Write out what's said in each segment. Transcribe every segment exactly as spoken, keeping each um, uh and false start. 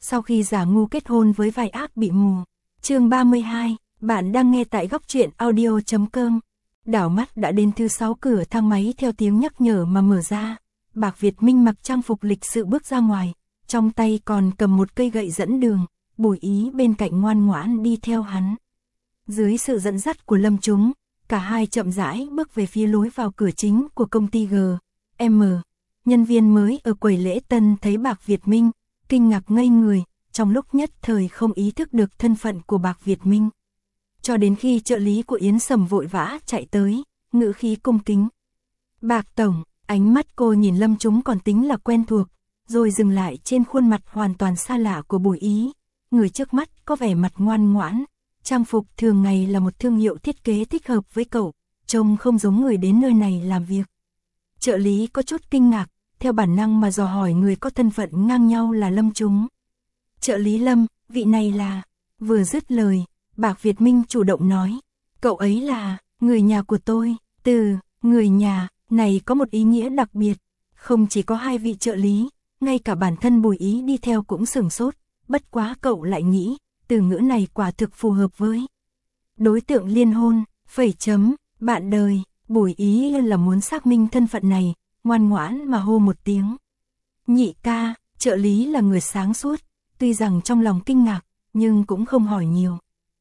sau khi giả ngu kết hôn với vai ác bị mù. Chương ba mươi hai, bạn đang nghe tại góc truyện audio chấm com. Đảo mắt đã đến thứ sáu, cửa thang máy theo tiếng nhắc nhở mà mở ra. Bạc Việt Minh mặc trang phục lịch sự bước ra ngoài, trong tay còn cầm một cây gậy dẫn đường, Bùi Ý bên cạnh ngoan ngoãn đi theo hắn. Dưới sự dẫn dắt của Lâm Chúng, cả hai chậm rãi bước về phía lối vào cửa chính của công ty giê em. Nhân viên mới ở quầy lễ tân thấy Bạc Việt Minh, kinh ngạc ngây người, trong lúc nhất thời không ý thức được thân phận của Bạc Việt Minh. Cho đến khi trợ lý của Yến Sầm vội vã chạy tới, ngữ khí cung kính. Bạc Tổng, ánh mắt cô nhìn Lâm Chúng còn tính là quen thuộc, rồi dừng lại trên khuôn mặt hoàn toàn xa lạ của Bùi Ý. Người trước mắt có vẻ mặt ngoan ngoãn, trang phục thường ngày là một thương hiệu thiết kế thích hợp với cậu, trông không giống người đến nơi này làm việc. Trợ lý có chút kinh ngạc, theo bản năng mà dò hỏi người có thân phận ngang nhau là Lâm Chúng. Trợ lý Lâm, vị này là... Vừa dứt lời, Bạc Việt Minh chủ động nói, cậu ấy là người nhà của tôi. Từ người nhà này có một ý nghĩa đặc biệt, không chỉ có hai vị trợ lý, ngay cả bản thân Bùi Ý đi theo cũng sửng sốt, bất quá cậu lại nghĩ, từ ngữ này quả thực phù hợp với đối tượng liên hôn, phẩy chấm, bạn đời. Bùi Ý là muốn xác minh thân phận này, ngoan ngoãn mà hô một tiếng. Nhị ca, trợ lý là người sáng suốt, tuy rằng trong lòng kinh ngạc, nhưng cũng không hỏi nhiều.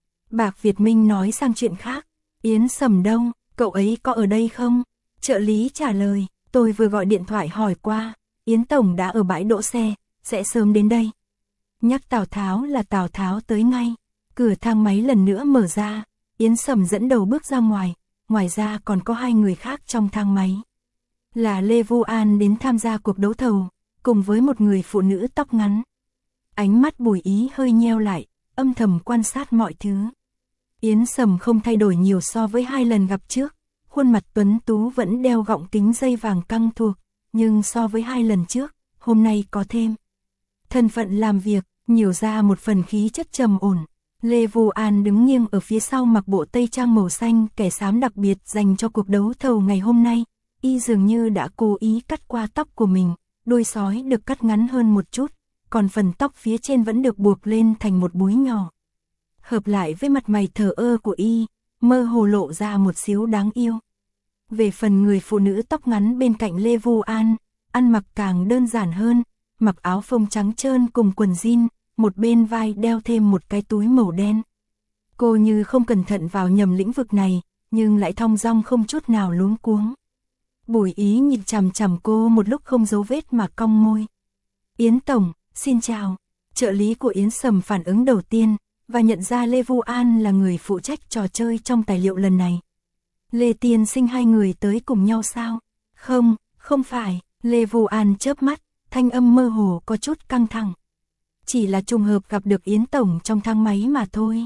Bạc Việt Minh nói sang chuyện khác, Yến Sầm đâu, cậu ấy có ở đây không? Trợ lý trả lời, tôi vừa gọi điện thoại hỏi qua, Yến Tổng đã ở bãi đỗ xe, sẽ sớm đến đây. Nhắc Tào Tháo là Tào Tháo tới ngay, cửa thang máy lần nữa mở ra, Yến Sầm dẫn đầu bước ra ngoài, ngoài ra còn có hai người khác trong thang máy. Là Lê Vu An đến tham gia cuộc đấu thầu, cùng với một người phụ nữ tóc ngắn. Ánh mắt Bùi Ý hơi nheo lại, âm thầm quan sát mọi thứ. Yến Sầm không thay đổi nhiều so với hai lần gặp trước, khuôn mặt tuấn tú vẫn đeo gọng kính dây vàng căng thuộc, nhưng so với hai lần trước, hôm nay có thêm thân phận làm việc, nhiều ra một phần khí chất trầm ổn. Lê Vu An đứng nghiêng ở phía sau mặc bộ tây trang màu xanh kẻ xám đặc biệt dành cho cuộc đấu thầu ngày hôm nay, y dường như đã cố ý cắt qua tóc của mình, đuôi sói được cắt ngắn hơn một chút, còn phần tóc phía trên vẫn được buộc lên thành một búi nhỏ. Hợp lại với mặt mày thờ ơ của y, mơ hồ lộ ra một xíu đáng yêu. Về phần người phụ nữ tóc ngắn bên cạnh Lê Vu An, ăn mặc càng đơn giản hơn, mặc áo phông trắng trơn cùng quần jean, một bên vai đeo thêm một cái túi màu đen. Cô như không cẩn thận vào nhầm lĩnh vực này, nhưng lại thong dong không chút nào luống cuống. Bùi Ý nhìn chằm chằm cô một lúc không giấu vết mà cong môi. Yến Tổng, xin chào. Trợ lý của Yến Sầm phản ứng đầu tiên, và nhận ra Lê Vu An là người phụ trách trò chơi trong tài liệu lần này. Lê tiên sinh hai người tới cùng nhau sao? Không, không phải. Lê Vu An chớp mắt, thanh âm mơ hồ có chút căng thẳng. Chỉ là trùng hợp gặp được Yến Tổng trong thang máy mà thôi.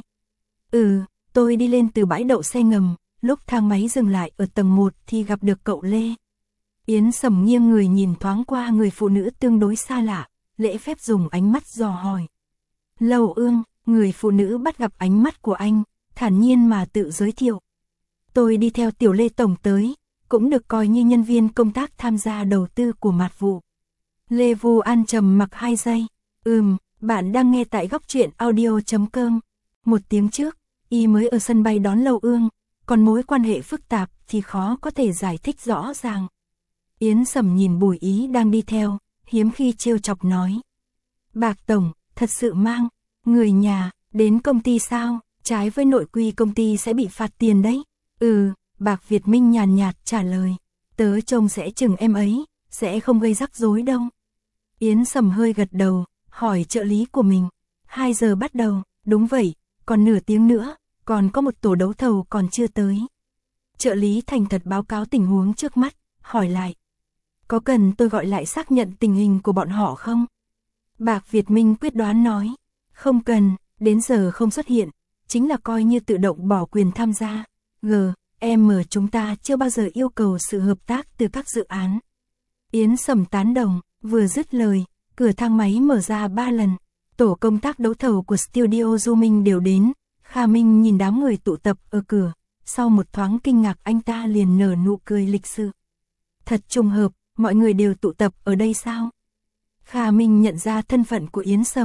Ừ, tôi đi lên từ bãi đậu xe ngầm, lúc thang máy dừng lại ở tầng một thì gặp được cậu Lê. Yến Sầm nghiêng người nhìn thoáng qua người phụ nữ tương đối xa lạ, lễ phép dùng ánh mắt dò hỏi. Lầu Ương, người phụ nữ bắt gặp ánh mắt của anh, thản nhiên mà tự giới thiệu. Tôi đi theo tiểu Lê Tổng tới, cũng được coi như nhân viên công tác tham gia đầu tư của mạt vụ. Lê Vu An trầm mặc hai giây. Ừm, bạn đang nghe tại góc truyện audio chấm com. Một tiếng trước, y mới ở sân bay đón Lầu Ương, còn mối quan hệ phức tạp thì khó có thể giải thích rõ ràng. Yến Sầm nhìn Bùi Ý đang đi theo, hiếm khi trêu chọc nói. Bạc Tổng, thật sự mang người nhà đến công ty sao? Trái với nội quy công ty sẽ bị phạt tiền đấy. Ừ, Bạc Việt Minh nhàn nhạt trả lời. Tớ trông sẽ chừng em ấy, sẽ không gây rắc rối đâu. Yến Sầm hơi gật đầu, hỏi trợ lý của mình. hai giờ bắt đầu, đúng vậy, còn nửa tiếng nữa, còn có một tổ đấu thầu còn chưa tới. Trợ lý thành thật báo cáo tình huống trước mắt, hỏi lại. Có cần tôi gọi lại xác nhận tình hình của bọn họ không? Bạc Việt Minh quyết đoán nói. Không cần, đến giờ không xuất hiện, chính là coi như tự động bỏ quyền tham gia. G, M chúng ta chưa bao giờ yêu cầu sự hợp tác từ các dự án. Yến Sầm tán đồng, vừa dứt lời, cửa thang máy mở ra ba lần. Tổ công tác đấu thầu của Studio Du Minh đều đến. Kha Minh nhìn đám người tụ tập ở cửa, sau một thoáng kinh ngạc anh ta liền nở nụ cười lịch sự. Thật trùng hợp, mọi người đều tụ tập ở đây sao? Kha Minh nhận ra thân phận của Yến Sầm,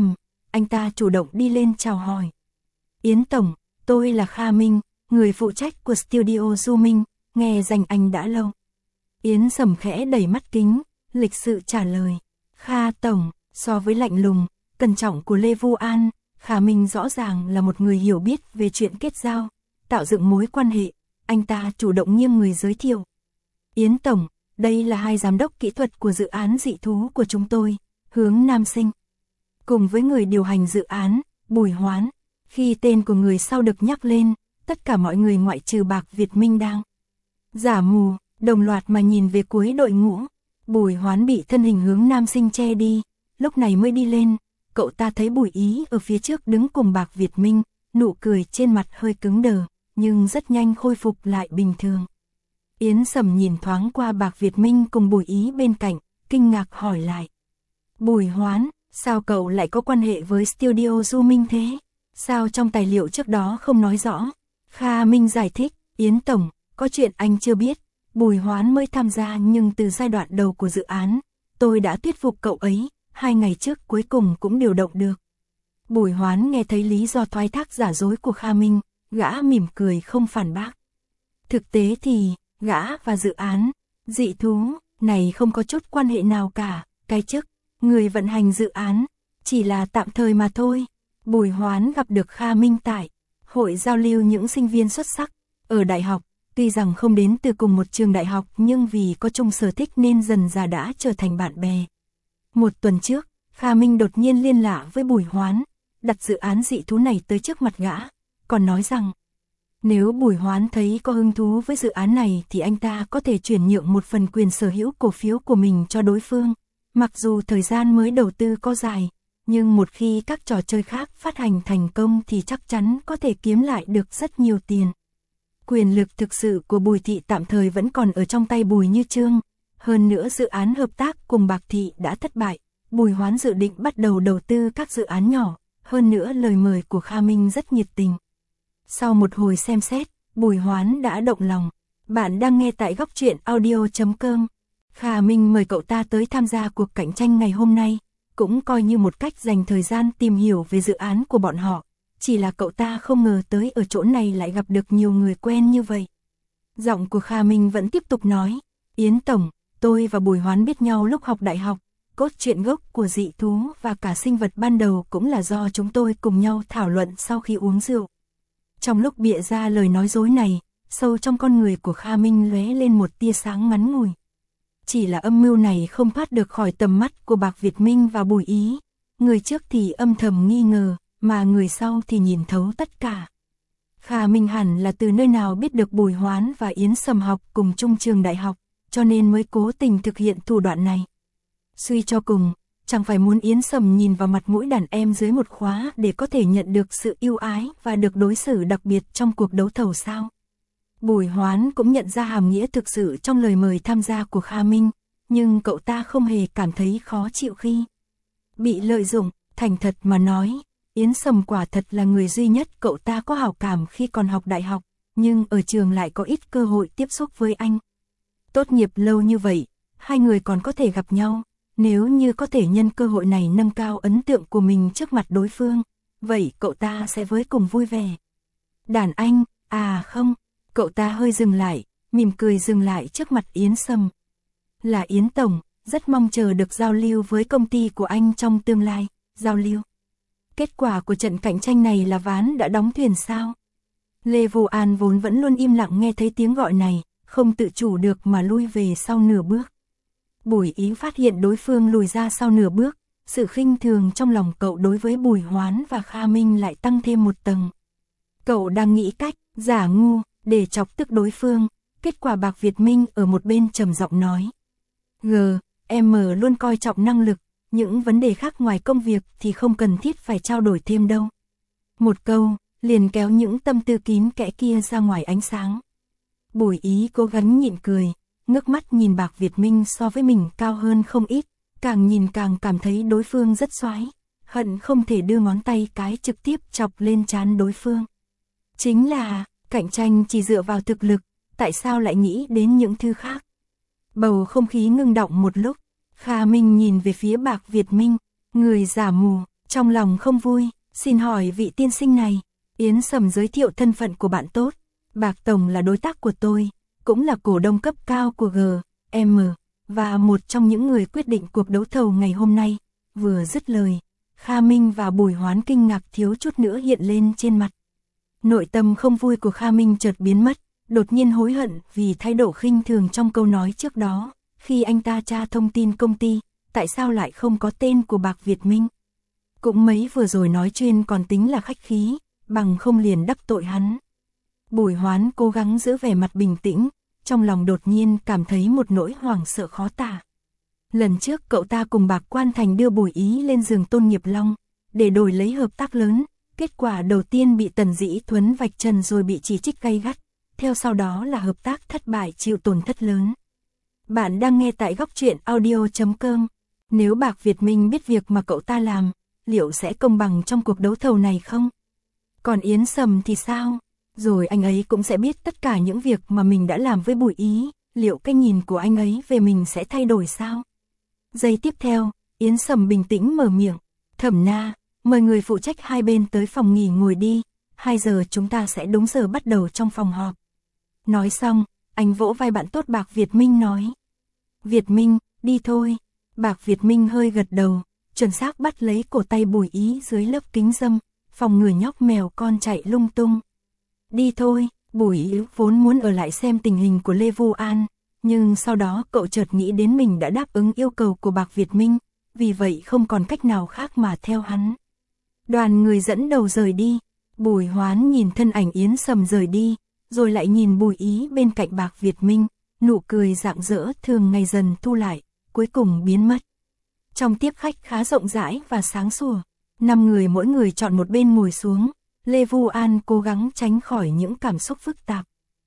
anh ta chủ động đi lên chào hỏi. Yến Tổng, tôi là Kha Minh, người phụ trách của Studio Du Minh, nghe danh anh đã lâu. Yến Sầm khẽ đẩy mắt kính, lịch sự trả lời. Kha Tổng, so với lạnh lùng, cẩn trọng của Lê Vu An, Kha Minh rõ ràng là một người hiểu biết về chuyện kết giao, tạo dựng mối quan hệ, anh ta chủ động nghiêng người giới thiệu. Yến Tổng, đây là hai giám đốc kỹ thuật của dự án dị thú của chúng tôi, Hướng Nam Sinh. Cùng với người điều hành dự án, Bùi Hoán, khi tên của người sau được nhắc lên, tất cả mọi người ngoại trừ Bạc Việt Minh đang giả mù, đồng loạt mà nhìn về cuối đội ngũ. Bùi Hoán bị thân hình Hướng Nam Sinh che đi, lúc này mới đi lên, cậu ta thấy Bùi Ý ở phía trước đứng cùng Bạc Việt Minh, nụ cười trên mặt hơi cứng đờ, nhưng rất nhanh khôi phục lại bình thường. Yến Sầm nhìn thoáng qua Bạc Việt Minh cùng Bùi Ý bên cạnh, kinh ngạc hỏi lại. Bùi Hoán, sao cậu lại có quan hệ với Studio Du Minh thế? Sao trong tài liệu trước đó không nói rõ? Kha Minh giải thích, Yến Tổng, có chuyện anh chưa biết. Bùi Hoán mới tham gia nhưng từ giai đoạn đầu của dự án, tôi đã thuyết phục cậu ấy, hai ngày trước cuối cùng cũng điều động được. Bùi Hoán nghe thấy lý do thoái thác giả dối của Kha Minh, gã mỉm cười không phản bác. Thực tế thì, gã và dự án, dị thú, này không có chút quan hệ nào cả, cái chức, người vận hành dự án, chỉ là tạm thời mà thôi. Bùi Hoán gặp được Kha Minh tại hội giao lưu những sinh viên xuất sắc ở đại học, tuy rằng không đến từ cùng một trường đại học nhưng vì có chung sở thích nên dần dà đã trở thành bạn bè. Một tuần trước, Kha Minh đột nhiên liên lạc với Bùi Hoán, đặt dự án dị thú này tới trước mặt gã, còn nói rằng nếu Bùi Hoán thấy có hứng thú với dự án này thì anh ta có thể chuyển nhượng một phần quyền sở hữu cổ phiếu của mình cho đối phương. Mặc dù thời gian mới đầu tư có dài, nhưng một khi các trò chơi khác phát hành thành công thì chắc chắn có thể kiếm lại được rất nhiều tiền. Quyền lực thực sự của Bùi Thị tạm thời vẫn còn ở trong tay Bùi Như Chương. Hơn nữa dự án hợp tác cùng Bạc Thị đã thất bại, Bùi Hoán dự định bắt đầu đầu tư các dự án nhỏ. Hơn nữa lời mời của Kha Minh rất nhiệt tình. Sau một hồi xem xét, Bùi Hoán đã động lòng. Bạn đang nghe tại góc truyện audio chấm com. Kha Minh mời cậu ta tới tham gia cuộc cạnh tranh ngày hôm nay, cũng coi như một cách dành thời gian tìm hiểu về dự án của bọn họ. Chỉ là cậu ta không ngờ tới ở chỗ này lại gặp được nhiều người quen như vậy. Giọng của Kha Minh vẫn tiếp tục nói, Yến Tổng, tôi và Bùi Hoán biết nhau lúc học đại học, cốt truyện gốc của dị thú và cả sinh vật ban đầu cũng là do chúng tôi cùng nhau thảo luận sau khi uống rượu. Trong lúc bịa ra lời nói dối này, sâu trong con người của Kha Minh lóe lên một tia sáng ngắn ngủi. Chỉ là âm mưu này không thoát được khỏi tầm mắt của Bạc Việt Minh và Bùi Ý. Người trước thì âm thầm nghi ngờ, mà người sau thì nhìn thấu tất cả. Kha Minh hẳn là từ nơi nào biết được Bùi Hoán và Yến Sầm học cùng chung trường đại học, cho nên mới cố tình thực hiện thủ đoạn này. Suy cho cùng, chẳng phải muốn Yến Sầm nhìn vào mặt mũi đàn em dưới một khóa để có thể nhận được sự ưu ái và được đối xử đặc biệt trong cuộc đấu thầu sao? Bùi Hoán cũng nhận ra hàm nghĩa thực sự trong lời mời tham gia của Kha Minh, nhưng cậu ta không hề cảm thấy khó chịu khi bị lợi dụng. Thành thật mà nói, Yến Sầm quả thật là người duy nhất cậu ta có hảo cảm khi còn học đại học, nhưng ở trường lại có ít cơ hội tiếp xúc với anh. Tốt nghiệp lâu như vậy, hai người còn có thể gặp nhau, nếu như có thể nhân cơ hội này nâng cao ấn tượng của mình trước mặt đối phương, vậy cậu ta sẽ với cùng vui vẻ. Đàn anh, à không, cậu ta hơi dừng lại, mỉm cười dừng lại trước mặt Yến Sầm. Là Yến Tổng, rất mong chờ được giao lưu với công ty của anh trong tương lai. Giao lưu. Kết quả của trận cạnh tranh này là ván đã đóng thuyền sao? Lê Vu An vốn vẫn luôn im lặng nghe thấy tiếng gọi này, không tự chủ được mà lui về sau nửa bước. Bùi Ý phát hiện đối phương lùi ra sau nửa bước, sự khinh thường trong lòng cậu đối với Bùi Hoán và Kha Minh lại tăng thêm một tầng. Cậu đang nghĩ cách giả ngu để chọc tức đối phương, kết quả Bạc Việt Minh ở một bên trầm giọng nói. G, em luôn coi trọng năng lực, những vấn đề khác ngoài công việc thì không cần thiết phải trao đổi thêm đâu. Một câu, liền kéo những tâm tư kín kẽ kia ra ngoài ánh sáng. Bùi Ý cố gắng nhịn cười, ngước mắt nhìn Bạc Việt Minh so với mình cao hơn không ít, càng nhìn càng cảm thấy đối phương rất xoái, hận không thể đưa ngón tay cái trực tiếp chọc lên trán đối phương. Chính là, cạnh tranh chỉ dựa vào thực lực, tại sao lại nghĩ đến những thứ khác? Bầu không khí ngưng động một lúc, Kha Minh nhìn về phía Bạc Việt Minh, người giả mù, Trong lòng không vui, xin hỏi vị tiên sinh này. Yến Sầm giới thiệu thân phận của bạn tốt. Bạc Tổng là đối tác của tôi, cũng là cổ đông cấp cao của giê em, và một trong những người quyết định cuộc đấu thầu ngày hôm nay. Vừa dứt lời, Kha Minh và Bùi Hoán kinh ngạc thiếu chút nữa hiện lên trên mặt. Nội tâm không vui của Kha Minh chợt biến mất, đột nhiên hối hận vì thái độ khinh thường trong câu nói trước đó. Khi anh ta tra thông tin công ty, tại sao lại không có tên của Bạc Việt Minh? Cũng mấy vừa rồi nói chuyên còn tính là khách khí, bằng không liền đắc tội hắn. Bùi Hoán cố gắng giữ vẻ mặt bình tĩnh, trong lòng đột nhiên cảm thấy một nỗi hoảng sợ khó tả. Lần trước cậu ta cùng Bạc Quan Thành đưa Bùi Ý lên giường Tôn Nghiệp Long, để đổi lấy hợp tác lớn, kết quả đầu tiên bị Tần Dĩ Thuấn vạch trần rồi bị chỉ trích gay gắt, theo sau đó là hợp tác thất bại chịu tổn thất lớn. Bạn đang nghe tại góc truyện audio chấm com. Nếu Bạc Việt Minh biết việc mà cậu ta làm, liệu sẽ công bằng trong cuộc đấu thầu này không? Còn Yến Sầm thì sao? Rồi anh ấy cũng sẽ biết tất cả những việc mà mình đã làm với Bùi Ý, liệu cái nhìn của anh ấy về mình sẽ thay đổi sao? Giây tiếp theo, Yến Sầm bình tĩnh mở miệng. Thẩm Na, mời người phụ trách hai bên tới phòng nghỉ ngồi đi, hai giờ chúng ta sẽ đúng giờ bắt đầu trong phòng họp. Nói xong, anh vỗ vai bạn tốt Bạc Việt Minh nói. Việt Minh, đi thôi. Bạc Việt Minh hơi gật đầu, chuẩn xác bắt lấy cổ tay Bùi Ý dưới lớp kính râm, phòng người nhóc mèo con chạy lung tung. Đi thôi, Bùi Ý vốn muốn ở lại xem tình hình của Lê Vu An, nhưng sau đó cậu chợt nghĩ đến mình đã đáp ứng yêu cầu của Bạc Việt Minh, vì vậy không còn cách nào khác mà theo hắn. Đoàn người dẫn đầu rời đi, Bùi Hoán nhìn thân ảnh Yến Sầm rời đi, rồi lại nhìn Bùi Ý bên cạnh Bạc Việt Minh, nụ cười rạng rỡ thường ngày dần thu lại, cuối cùng biến mất. Trong tiếp khách khá rộng rãi và sáng sủa, năm người mỗi người chọn một bên ngồi xuống, Lê Vu An cố gắng tránh khỏi những cảm xúc phức tạp.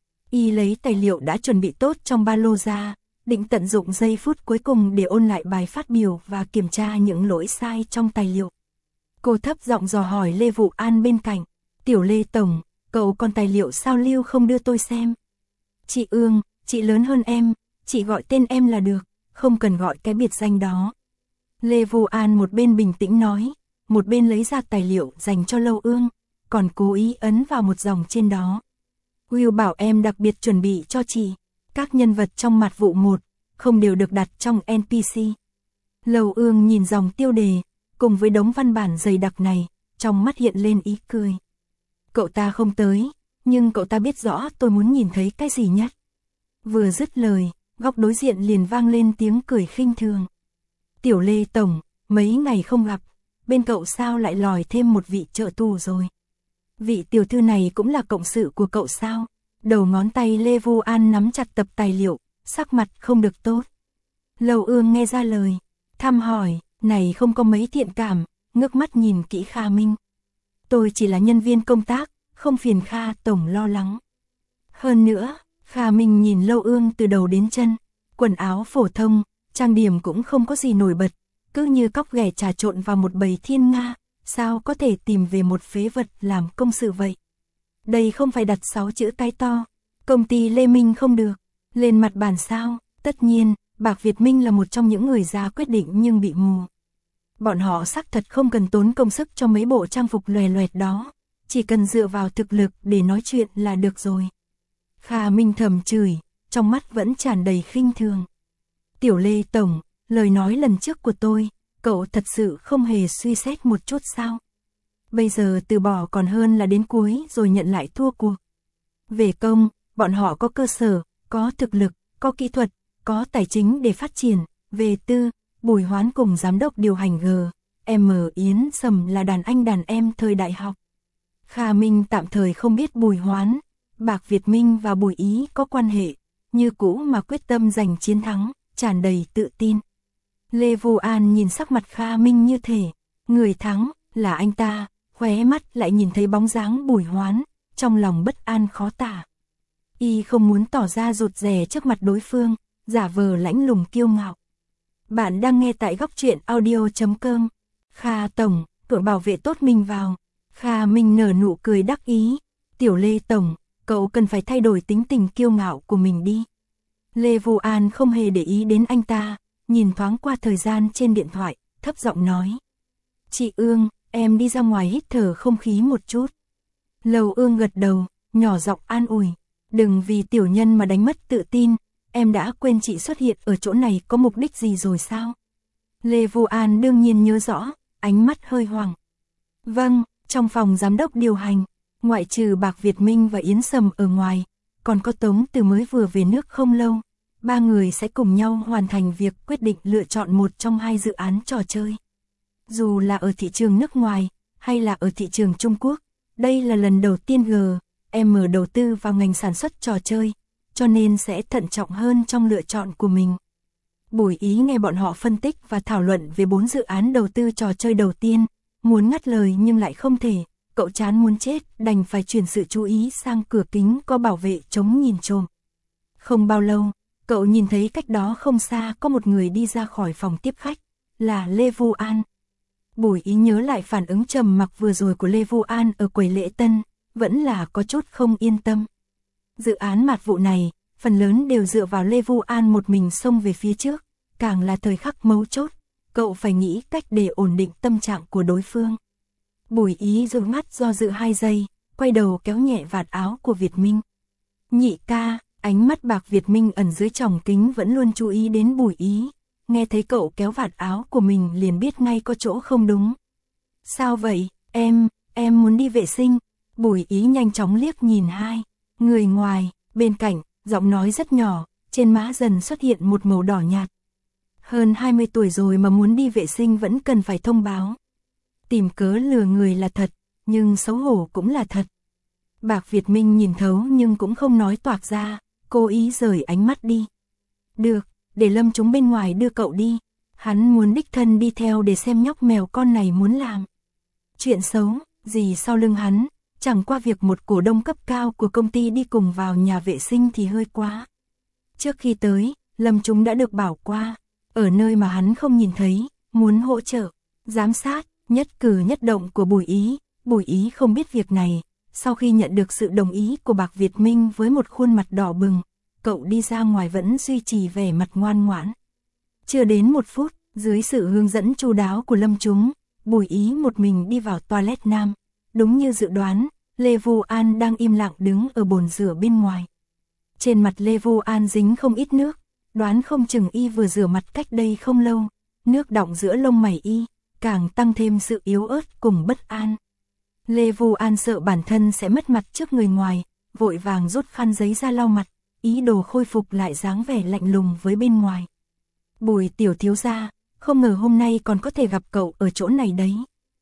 Y lấy tài liệu đã chuẩn bị tốt trong ba lô ra, định tận dụng giây phút cuối cùng để ôn lại bài phát biểu và kiểm tra những lỗi sai trong tài liệu. Cô thấp giọng dò hỏi Lê Vu An bên cạnh, Tiểu Lê Tổng, cậu còn tài liệu sao lưu không đưa tôi xem? Chị Ương, chị lớn hơn em, chị gọi tên em là được, không cần gọi cái biệt danh đó. Lê Vu An một bên bình tĩnh nói, một bên lấy ra tài liệu dành cho Lâu Ương, còn cố ý ấn vào một dòng trên đó. Will bảo em đặc biệt chuẩn bị cho chị, các nhân vật trong mặt vụ một, không đều được đặt trong en pê xê. Lâu Ương nhìn dòng tiêu đề, cùng với đống văn bản dày đặc này, trong mắt hiện lên ý cười. Cậu ta không tới, nhưng cậu ta biết rõ tôi muốn nhìn thấy cái gì nhất. Vừa dứt lời, góc đối diện liền vang lên tiếng cười khinh thường. Tiểu Lê Tổng, mấy ngày không gặp, bên cậu sao lại lòi thêm một vị trợ thủ rồi? Vị tiểu thư này cũng là cộng sự của cậu sao? Đầu ngón tay Lê Vu An nắm chặt tập tài liệu, sắc mặt không được tốt. Lâu Ương nghe ra lời, thăm hỏi, này không có mấy thiện cảm, ngước mắt nhìn kỹ Kha Minh. Tôi chỉ là nhân viên công tác, không phiền Kha Tổng lo lắng. Hơn nữa, Kha Minh nhìn Lâu Ương từ đầu đến chân, quần áo phổ thông, trang điểm cũng không có gì nổi bật, cứ như cóc ghẻ trà trộn vào một bầy thiên nga, sao có thể tìm về một phế vật làm công sự vậy? Đây không phải đặt sáu chữ cái to, công ty Lê Minh không được, lên mặt bàn sao? Tất nhiên, Bạc Việt Minh là một trong những người ra quyết định nhưng bị mù. Bọn họ xác thật không cần tốn công sức cho mấy bộ trang phục loè loẹt đó, chỉ cần dựa vào thực lực để nói chuyện là được rồi. Kha Minh thầm chửi, trong mắt vẫn tràn đầy khinh thường. Tiểu Lê Tổng, lời nói lần trước của tôi, cậu thật sự không hề suy xét một chút sao? Bây giờ từ bỏ còn hơn là đến cuối rồi nhận lại thua cuộc. Về công, bọn họ có cơ sở, có thực lực, có kỹ thuật, có tài chính để phát triển. Về tư, Bùi Hoán cùng giám đốc điều hành giê em Yến Sầm là đàn anh đàn em thời đại học. Kha Minh tạm thời không biết Bùi Hoán, Bạc Việt Minh và Bùi Ý có quan hệ, như cũ mà quyết tâm giành chiến thắng, tràn đầy tự tin. Lê Vu An nhìn sắc mặt Kha Minh như thể, người thắng là anh ta, khóe mắt lại nhìn thấy bóng dáng Bùi Hoán, trong lòng bất an khó tả. Y không muốn tỏ ra rụt rè trước mặt đối phương, giả vờ lãnh lùng kiêu ngạo. Bạn đang nghe tại góc truyện audio chấm com. Kha Tổng, cửa bảo vệ tốt mình vào. Kha Minh nở nụ cười đắc ý. Tiểu Lê Tổng, cậu cần phải thay đổi tính tình kiêu ngạo của mình đi. Lê Vu An không hề để ý đến anh ta, nhìn thoáng qua thời gian trên điện thoại, thấp giọng nói. Chị Ương, em đi ra ngoài hít thở không khí một chút. Lầu Ương gật đầu, nhỏ giọng an ủi. Đừng vì tiểu nhân mà đánh mất tự tin, em đã quên chị xuất hiện ở chỗ này có mục đích gì rồi sao? Lê Vu An đương nhiên nhớ rõ, ánh mắt hơi hoảng. Vâng, trong phòng giám đốc điều hành, ngoại trừ Bạc Việt Minh và Yến Sầm ở ngoài, còn có Tống Từ mới vừa về nước không lâu. Ba người sẽ cùng nhau hoàn thành việc quyết định lựa chọn một trong hai dự án trò chơi. Dù là ở thị trường nước ngoài, hay là ở thị trường Trung Quốc, đây là lần đầu tiên G M đầu tư vào ngành sản xuất trò chơi, cho nên sẽ thận trọng hơn trong lựa chọn của mình. Bùi Ý nghe bọn họ phân tích và thảo luận về bốn dự án đầu tư trò chơi đầu tiên, muốn ngắt lời nhưng lại không thể, cậu chán muốn chết, đành phải chuyển sự chú ý sang cửa kính có bảo vệ chống nhìn trộm. Không bao lâu, cậu nhìn thấy cách đó không xa có một người đi ra khỏi phòng tiếp khách, là Lê Vu An. Bùi Ý nhớ lại phản ứng trầm mặc vừa rồi của Lê Vu An ở quầy lễ tân, vẫn là có chút không yên tâm. Dự án mạt vụ này, phần lớn đều dựa vào Lê Vu An một mình xông về phía trước, càng là thời khắc mấu chốt, cậu phải nghĩ cách để ổn định tâm trạng của đối phương. Bùi Ý dừng mắt do dự hai giây, quay đầu kéo nhẹ vạt áo của Việt Minh. Nhị ca, ánh mắt Bạc Việt Minh ẩn dưới tròng kính vẫn luôn chú ý đến Bùi Ý, nghe thấy cậu kéo vạt áo của mình liền biết ngay có chỗ không đúng. Sao vậy, em, em muốn đi vệ sinh. Bùi Ý nhanh chóng liếc nhìn hai người ngoài, bên cạnh, giọng nói rất nhỏ, trên má dần xuất hiện một màu đỏ nhạt. Hơn hai mươi tuổi rồi mà muốn đi vệ sinh vẫn cần phải thông báo. Tìm cớ lừa người là thật, nhưng xấu hổ cũng là thật. Bạc Việt Minh nhìn thấu nhưng cũng không nói toạc ra, cố ý rời ánh mắt đi. Được, để Lâm chúng bên ngoài đưa cậu đi. Hắn muốn đích thân đi theo để xem nhóc mèo con này muốn làm chuyện xấu gì sau lưng hắn, chẳng qua việc một cổ đông cấp cao của công ty đi cùng vào nhà vệ sinh thì hơi quá. Trước khi tới, Lâm chúng đã được bảo qua, ở nơi mà hắn không nhìn thấy, muốn hỗ trợ, giám sát, nhất cử nhất động của Bùi Ý. Bùi Ý không biết việc này, sau khi nhận được sự đồng ý của Bạc Việt Minh với một khuôn mặt đỏ bừng, cậu đi ra ngoài vẫn duy trì vẻ mặt ngoan ngoãn. Chưa đến một phút, dưới sự hướng dẫn chu đáo của Lâm chúng, Bùi Ý một mình đi vào toilet nam. Đúng như dự đoán, Lê Vu An đang im lặng đứng ở bồn rửa bên ngoài. Trên mặt Lê Vu An dính không ít nước, đoán không chừng y vừa rửa mặt cách đây không lâu, nước đọng giữa lông mày y, càng tăng thêm sự yếu ớt cùng bất an. Lê Vu An sợ bản thân sẽ mất mặt trước người ngoài, vội vàng rút khăn giấy ra lau mặt, ý đồ khôi phục lại dáng vẻ lạnh lùng với bên ngoài. Bùi tiểu thiếu gia, không ngờ hôm nay còn có thể gặp cậu ở chỗ này đấy.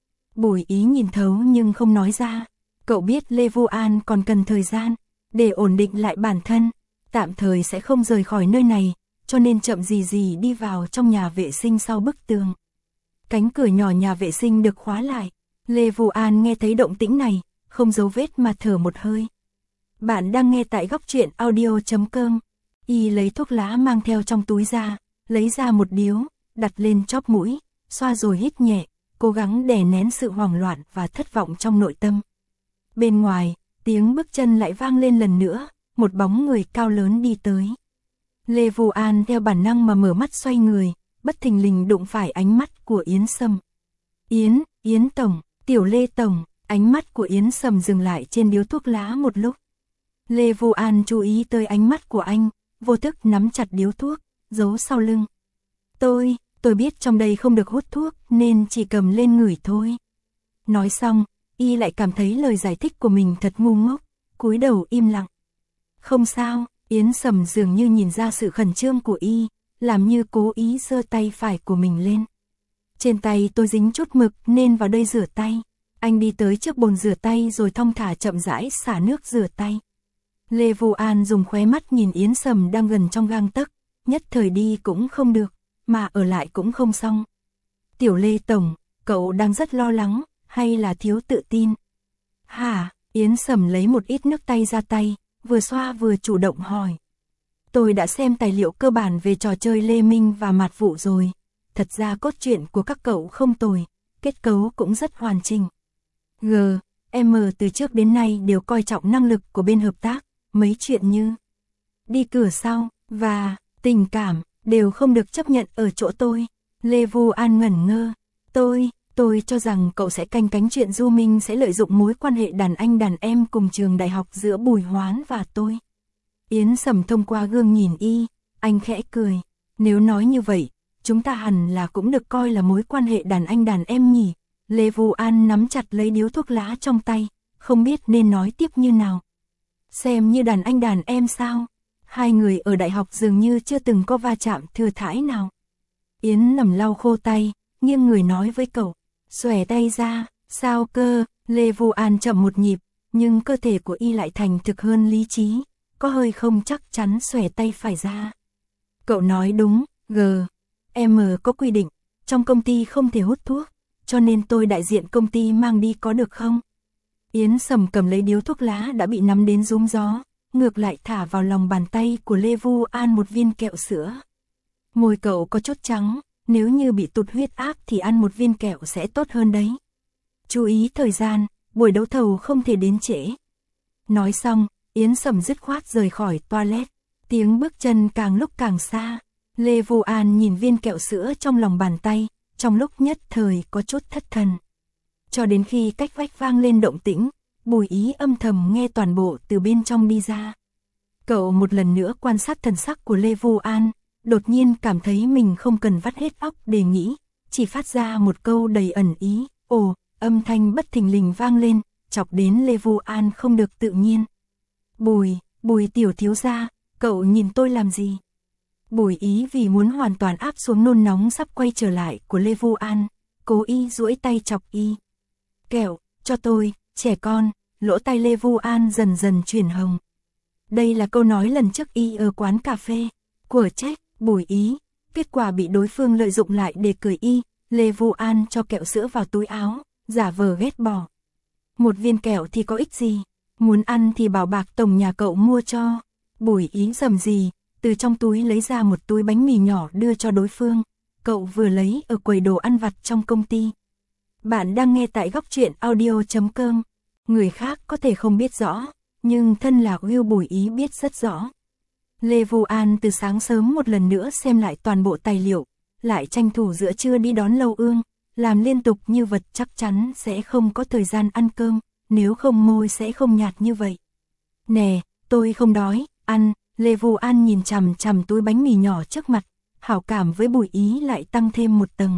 Bùi Ý nhìn thấu nhưng không nói ra, cậu biết Lê Vu An còn cần thời gian để ổn định lại bản thân, tạm thời sẽ không rời khỏi nơi này, cho nên chậm gì gì đi vào trong nhà vệ sinh sau bức tường. Cánh cửa nhỏ nhà vệ sinh được khóa lại, Lê Vu An nghe thấy động tĩnh này, không giấu vết mà thở một hơi. Bạn đang nghe tại góc truyện audio chấm com. Y lấy thuốc lá mang theo trong túi ra, lấy ra một điếu, đặt lên chóp mũi, xoa rồi hít nhẹ, cố gắng đè nén sự hoảng loạn và thất vọng trong nội tâm. Bên ngoài, tiếng bước chân lại vang lên lần nữa, một bóng người cao lớn đi tới. Lê Vu An theo bản năng mà mở mắt xoay người, bất thình lình đụng phải ánh mắt của Yến Sâm. Yến, Yến Tổng, Tiểu Lê Tổng, ánh mắt của Yến Sâm dừng lại trên điếu thuốc lá một lúc. Lê Vu An chú ý tới ánh mắt của anh, vô thức nắm chặt điếu thuốc, giấu sau lưng. Tôi, tôi biết trong đây không được hút thuốc nên chỉ cầm lên ngửi thôi. Nói xong, y lại cảm thấy lời giải thích của mình thật ngu ngốc, cúi đầu im lặng. Không sao, Yến Sầm dường như nhìn ra sự khẩn trương của y, làm như cố ý giơ tay phải của mình lên. Trên tay tôi dính chút mực nên vào đây rửa tay. Anh đi tới trước bồn rửa tay rồi thong thả chậm rãi xả nước rửa tay. Lê Vu An dùng khóe mắt nhìn Yến Sầm đang gần trong gang tấc, nhất thời đi cũng không được, mà ở lại cũng không xong. Tiểu Lê Tổng, cậu đang rất lo lắng, hay là thiếu tự tin? Hả? Yến Sầm lấy một ít nước tay ra tay, vừa xoa vừa chủ động hỏi. Tôi đã xem tài liệu cơ bản về trò chơi Lê Minh và Mạt Vụ rồi. Thật ra cốt truyện của các cậu không tồi, kết cấu cũng rất hoàn chỉnh. G, M từ trước đến nay đều coi trọng năng lực của bên hợp tác, mấy chuyện như đi cửa sau và tình cảm đều không được chấp nhận ở chỗ tôi. Lê Vu An ngẩn ngơ. Tôi, Tôi cho rằng cậu sẽ canh cánh chuyện Du Minh sẽ lợi dụng mối quan hệ đàn anh đàn em cùng trường đại học giữa Bùi Hoán và tôi. Yến Sầm thông qua gương nhìn y, anh khẽ cười. Nếu nói như vậy, chúng ta hẳn là cũng được coi là mối quan hệ đàn anh đàn em nhỉ. Lê Vu An nắm chặt lấy điếu thuốc lá trong tay, không biết nên nói tiếp như nào. Xem như đàn anh đàn em sao? Hai người ở đại học dường như chưa từng có va chạm thừa thãi nào. Yến Nằm lau khô tay, nghiêng người nói với cậu, xòe tay ra, sao cơ? Lê Vu An chậm một nhịp, nhưng cơ thể của y lại thành thực hơn lý trí, có hơi không chắc chắn xòe tay phải ra. Cậu nói đúng, G, M có quy định, trong công ty không thể hút thuốc, cho nên tôi đại diện công ty mang đi có được không? Yến Sầm cầm lấy điếu thuốc lá đã bị nắm đến rúm gió, ngược lại thả vào lòng bàn tay của Lê Vu An một viên kẹo sữa. Môi cậu có chút trắng, nếu như bị tụt huyết áp thì ăn một viên kẹo sẽ tốt hơn đấy. Chú ý thời gian, buổi đấu thầu không thể đến trễ. Nói xong, Yến Sầm dứt khoát rời khỏi toilet, tiếng bước chân càng lúc càng xa. Lê Vu An nhìn viên kẹo sữa trong lòng bàn tay, trong lúc nhất thời có chút thất thần. Cho đến khi cách vách vang lên động tĩnh, Bùi Ý âm thầm nghe toàn bộ từ bên trong đi ra. Cậu một lần nữa quan sát thần sắc của Lê Vu An, đột nhiên cảm thấy mình không cần vắt hết óc để nghĩ, chỉ phát ra một câu đầy ẩn ý. Ồ, âm thanh bất thình lình vang lên, chọc đến Lê Vu An không được tự nhiên. Bùi, Bùi tiểu thiếu gia, cậu nhìn tôi làm gì? Bùi Ý vì muốn hoàn toàn áp xuống nôn nóng sắp quay trở lại của Lê Vu An, cố ý duỗi tay chọc y. Kẹo, cho tôi, trẻ con. Lỗ tai Lê Vu An dần dần chuyển hồng. Đây là câu nói lần trước y ở quán cà phê. Của trách, Bùi Ý, kết quả bị đối phương lợi dụng lại để cười y. Lê Vu An cho kẹo sữa vào túi áo, giả vờ ghét bỏ. Một viên kẹo thì có ích gì, muốn ăn thì bảo bạc tổng nhà cậu mua cho. Bùi Ý rầm gì, từ trong túi lấy ra một túi bánh mì nhỏ đưa cho đối phương. Cậu vừa lấy ở quầy đồ ăn vặt trong công ty. Bạn đang nghe tại góc truyện audio chấm com. Người khác có thể không biết rõ, nhưng thân là Will Bùi Ý biết rất rõ. Lê Vu An từ sáng sớm một lần nữa xem lại toàn bộ tài liệu, lại tranh thủ giữa trưa đi đón Lâu Ương, làm liên tục như vật chắc chắn sẽ không có thời gian ăn cơm, nếu không môi sẽ không nhạt như vậy. Nè, tôi không đói, ăn. Lê Vu An nhìn chằm chằm túi bánh mì nhỏ trước mặt, hảo cảm với Bùi Ý lại tăng thêm một tầng.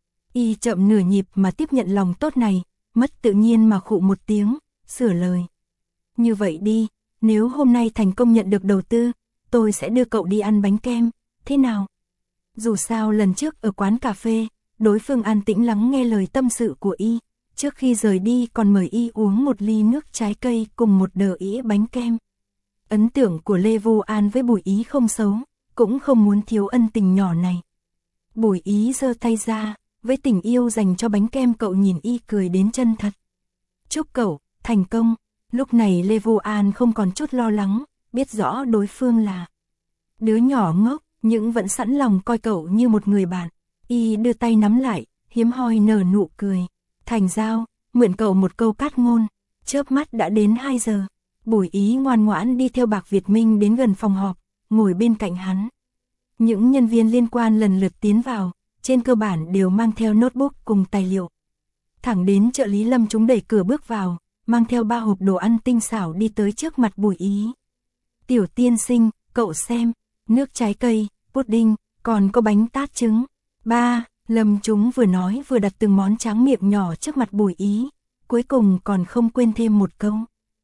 Y chậm nửa nhịp mà tiếp nhận lòng tốt này, mất tự nhiên mà khụ một tiếng, sửa lời. Như vậy đi, nếu hôm nay thành công nhận được đầu tư, tôi sẽ đưa cậu đi ăn bánh kem, thế nào? Dù sao lần trước ở quán cà phê, đối phương an tĩnh lắng nghe lời tâm sự của y, trước khi rời đi còn mời y uống một ly nước trái cây cùng một đờ ĩa bánh kem. Ấn tượng của Lê Vu An với Bùi Ý không xấu, cũng không muốn thiếu ân tình nhỏ này. Bùi Ý giơ tay ra, với tình yêu dành cho bánh kem cậu nhìn y cười đến chân thật. Chúc cậu, thành công. Lúc này Lê Vu An không còn chút lo lắng, biết rõ đối phương là đứa nhỏ ngốc, nhưng vẫn sẵn lòng coi cậu như một người bạn. Y đưa tay nắm lại, hiếm hoi nở nụ cười. Thành giao, mượn cậu một câu cát ngôn. Chớp mắt đã đến hai giờ. Bùi Ý ngoan ngoãn đi theo Bạc Việt Minh đến gần phòng họp, ngồi bên cạnh hắn. Những nhân viên liên quan lần lượt tiến vào, trên cơ bản đều mang theo notebook cùng tài liệu. Thẳng đến trợ lý Lâm chúng đẩy cửa bước vào, mang theo ba hộp đồ ăn tinh xảo đi tới trước mặt Bùi Ý. Tiểu tiên sinh, cậu xem, nước trái cây, pudding, còn có bánh tát trứng. Ba, Lâm chúng vừa nói vừa đặt từng món tráng miệng nhỏ trước mặt Bùi Ý, cuối cùng còn không quên thêm một câu.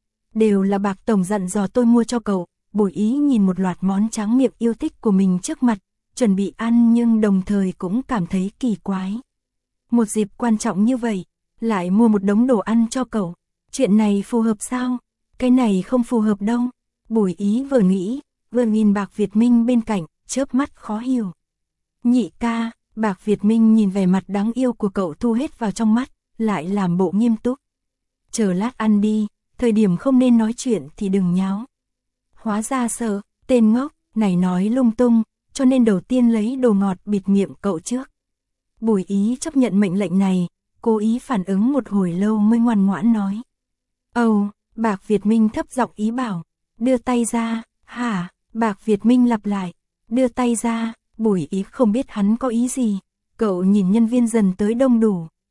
Đều là Bạc tổng dặn dò tôi mua cho cậu. Bùi Ý nhìn một loạt món tráng miệng yêu thích của mình trước mặt, chuẩn bị ăn nhưng đồng thời cũng cảm thấy kỳ quái. Một dịp quan trọng như vậy, lại mua một đống đồ ăn cho cậu. Chuyện này phù hợp sao? Cái này không phù hợp đâu. Bùi Ý vừa nghĩ, vừa nhìn Bạc Việt Minh bên cạnh, chớp mắt khó hiểu. Nhị ca, Bạc Việt Minh nhìn vẻ mặt đáng yêu của cậu thu hết vào trong mắt, lại làm bộ nghiêm túc. Chờ lát ăn đi, thời điểm không nên nói chuyện thì đừng nháo. Hóa ra sợ, tên ngốc, này nói lung tung, cho nên đầu tiên lấy đồ ngọt bịt miệng cậu trước. Bùi Ý chấp nhận mệnh lệnh này, cố ý phản ứng một hồi lâu mới ngoan ngoãn nói. Ồ, oh, Bạc Việt Minh thấp giọng ý bảo, đưa tay ra. Hả? Bạc Việt Minh lặp lại, đưa tay ra. Bùi Ý không biết hắn có ý gì. Cậu nhìn nhân viên dần tới đông đủ,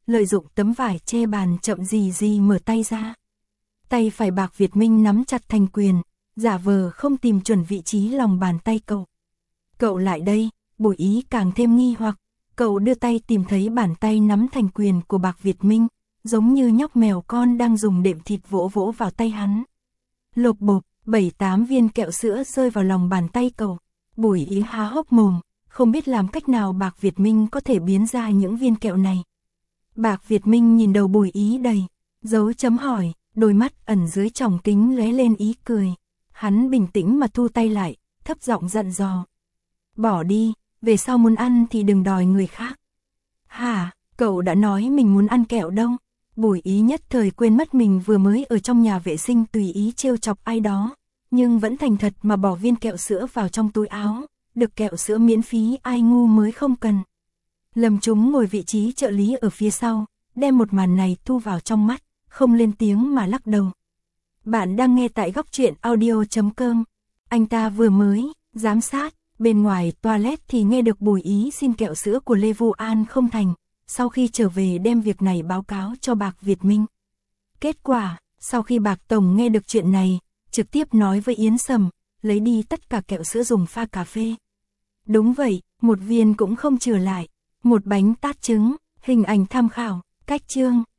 lợi dụng tấm vải che bàn chậm gì gì mở tay ra. Tay phải Bạc Việt Minh nắm chặt thành quyền, giả vờ không tìm chuẩn vị trí lòng bàn tay cậu. Cậu lại đây, Bùi Ý càng thêm nghi hoặc, cậu đưa tay tìm thấy bàn tay nắm thành quyền của Bạc Việt Minh, giống như nhóc mèo con đang dùng đệm thịt vỗ vỗ vào tay hắn. Lộp bộp, bảy tám viên kẹo sữa rơi vào lòng bàn tay cậu. Bùi Ý há hốc mồm, không biết làm cách nào Bạc Việt Minh có thể biến ra những viên kẹo này. Bạc Việt Minh nhìn đầu Bùi Ý đầy dấu chấm hỏi, đôi mắt ẩn dưới tròng kính lóe lên ý cười. Hắn bình tĩnh mà thu tay lại, thấp giọng dặn dò. Bỏ đi, về sau muốn ăn thì đừng đòi người khác. Hả, cậu đã nói mình muốn ăn kẹo đâu? Bùi Ý nhất thời quên mất mình vừa mới ở trong nhà vệ sinh tùy ý trêu chọc ai đó, nhưng vẫn thành thật mà bỏ viên kẹo sữa vào trong túi áo, được kẹo sữa miễn phí ai ngu mới không cần. Lâm Trúng ngồi vị trí trợ lý ở phía sau, đem một màn này thu vào trong mắt, không lên tiếng mà lắc đầu. Bạn đang nghe tại góc truyện audio chấm com. Anh ta vừa mới giám sát, bên ngoài toilet thì nghe được Bùi Ý xin kẹo sữa của Lê Vu An không thành, sau khi trở về đem việc này báo cáo cho Bạc Việt Minh. Kết quả, sau khi Bạc Tổng nghe được chuyện này, trực tiếp nói với Yến Sầm, lấy đi tất cả kẹo sữa dùng pha cà phê. Đúng vậy, một viên cũng không trừ lại, một bánh tát trứng, hình ảnh tham khảo, cách chương.